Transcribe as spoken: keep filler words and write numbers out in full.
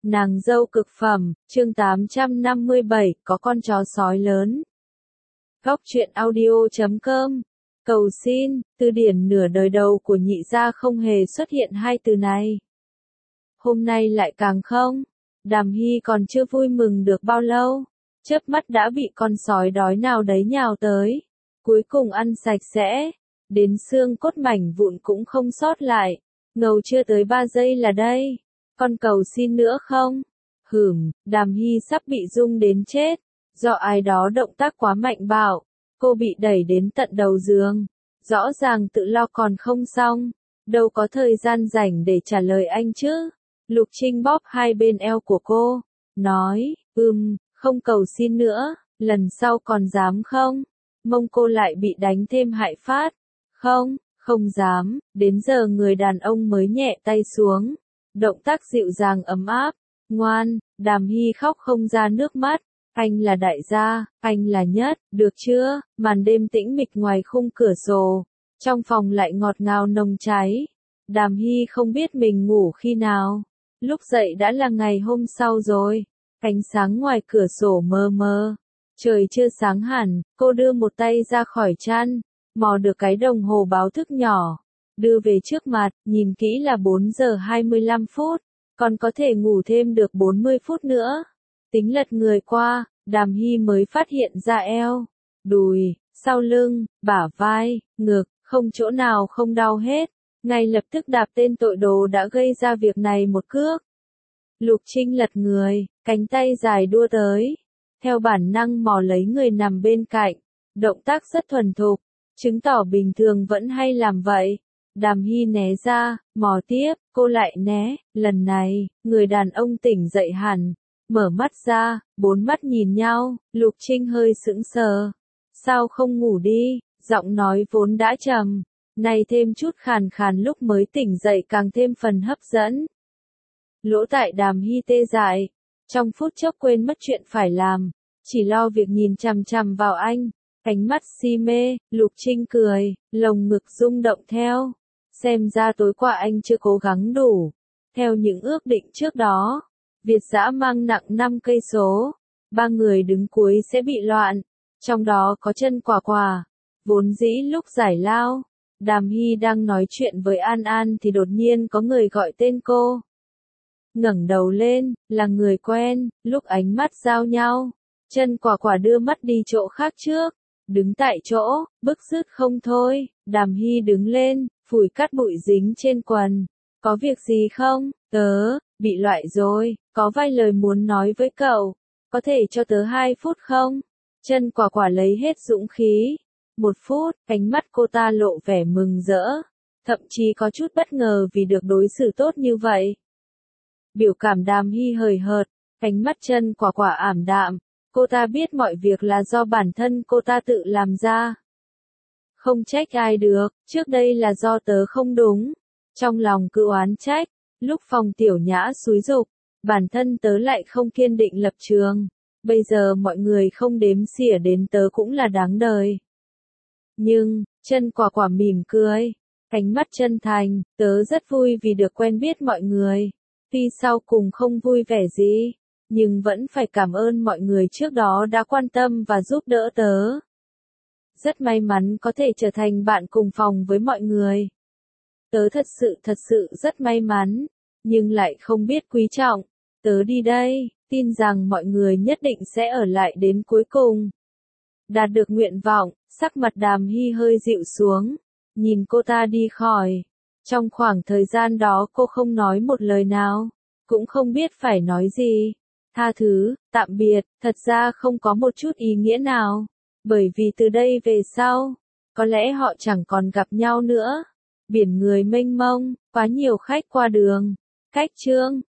Nàng dâu cực phẩm, chương tám trăm năm mươi bảy, có con chó sói lớn. Góc truyện audio chấm com. Cầu xin, từ điển nửa đời đầu của nhị gia không hề xuất hiện hai từ này. Hôm nay lại càng không. Đàm Hy còn chưa vui mừng được bao lâu, chớp mắt đã bị con sói đói nào đấy nhào tới. Cuối cùng ăn sạch sẽ, đến xương cốt mảnh vụn cũng không sót lại. Ngầu chưa tới ba giây là đây. Con cầu xin nữa không? Hửm, Đàm Hy sắp bị rung đến chết. Do ai đó động tác quá mạnh bạo, cô bị đẩy đến tận đầu giường. Rõ ràng tự lo còn không xong, đâu có thời gian rảnh để trả lời anh chứ. Lục Trinh bóp hai bên eo của cô, nói, ừm, không cầu xin nữa, lần sau còn dám không? Mông cô lại bị đánh thêm hại phát. Không, không dám, đến giờ người đàn ông mới nhẹ tay xuống. Động tác dịu dàng ấm áp, ngoan, Đàm Hy khóc không ra nước mắt. Anh là đại gia, anh là nhất, được chưa? Màn đêm tĩnh mịch ngoài khung cửa sổ, trong phòng lại ngọt ngào nồng cháy. Đàm Hy không biết mình ngủ khi nào, lúc dậy đã là ngày hôm sau rồi. Ánh sáng ngoài cửa sổ mờ mờ, trời chưa sáng hẳn, cô đưa một tay ra khỏi chăn, mò được cái đồng hồ báo thức nhỏ, đưa về trước mặt, nhìn kỹ là bốn giờ hai mươi lăm phút, còn có thể ngủ thêm được bốn mươi phút nữa. Tính lật người qua, Đàm Hy mới phát hiện ra eo, đùi, sau lưng, bả vai, ngực, không chỗ nào không đau hết. Ngay lập tức đạp tên tội đồ đã gây ra việc này một cước. Lục Trinh lật người, cánh tay dài đua tới, theo bản năng mò lấy người nằm bên cạnh, động tác rất thuần thục, chứng tỏ bình thường vẫn hay làm vậy. Đàm Hy né ra, mò tiếp, cô lại né, lần này, người đàn ông tỉnh dậy hẳn, mở mắt ra, bốn mắt nhìn nhau, Lục Trinh hơi sững sờ. Sao không ngủ đi? Giọng nói vốn đã trầm, nay thêm chút khàn khàn lúc mới tỉnh dậy càng thêm phần hấp dẫn. Lỗ tai Đàm Hy tê dại, trong phút chốc quên mất chuyện phải làm, chỉ lo việc nhìn chằm chằm vào anh, ánh mắt si mê. Lục Trinh cười, lồng ngực rung động theo. Xem ra tối qua anh chưa cố gắng đủ. Theo những ước định trước đó, Việt Dã mang nặng năm cây số, ba người đứng cuối sẽ bị loạn, trong đó có Chân Quả Quả. Vốn dĩ lúc giải lao, Đàm Hy đang nói chuyện với An An thì đột nhiên có người gọi tên cô. Ngẩng đầu lên, là người quen. Lúc ánh mắt giao nhau, Chân Quả Quả đưa mắt đi chỗ khác trước, đứng tại chỗ, bức rứt không thôi. Đàm Hy đứng lên, phủi cát bụi dính trên quần. Có việc gì không? Tớ bị loại rồi, có vài lời muốn nói với cậu, có thể cho tớ hai phút không? Chân Quả Quả lấy hết dũng khí. Một phút, ánh mắt cô ta lộ vẻ mừng rỡ, thậm chí có chút bất ngờ vì được đối xử tốt như vậy. Biểu cảm Đàm Hy hời hợt, ánh mắt Chân Quả Quả ảm đạm, cô ta biết mọi việc là do bản thân cô ta tự làm ra. Không trách ai được, trước đây là do tớ không đúng. Trong lòng cứ oán trách, lúc Phòng Tiểu Nhã xúi giục, bản thân tớ lại không kiên định lập trường. Bây giờ mọi người không đếm xỉa đến tớ cũng là đáng đời. Nhưng, Chân Quả Quả mỉm cười, ánh mắt chân thành, tớ rất vui vì được quen biết mọi người. Tuy sau cùng không vui vẻ gì, nhưng vẫn phải cảm ơn mọi người trước đó đã quan tâm và giúp đỡ tớ. Rất may mắn có thể trở thành bạn cùng phòng với mọi người. Tớ thật sự thật sự rất may mắn, nhưng lại không biết quý trọng. Tớ đi đây, tin rằng mọi người nhất định sẽ ở lại đến cuối cùng. Đạt được nguyện vọng, sắc mặt Đàm Hy hơi dịu xuống, nhìn cô ta đi khỏi. Trong khoảng thời gian đó cô không nói một lời nào, cũng không biết phải nói gì. Tha thứ, tạm biệt, thật ra không có một chút ý nghĩa nào, bởi vì từ đây về sau, có lẽ họ chẳng còn gặp nhau nữa. Biển người mênh mông, quá nhiều khách qua đường. Cách chương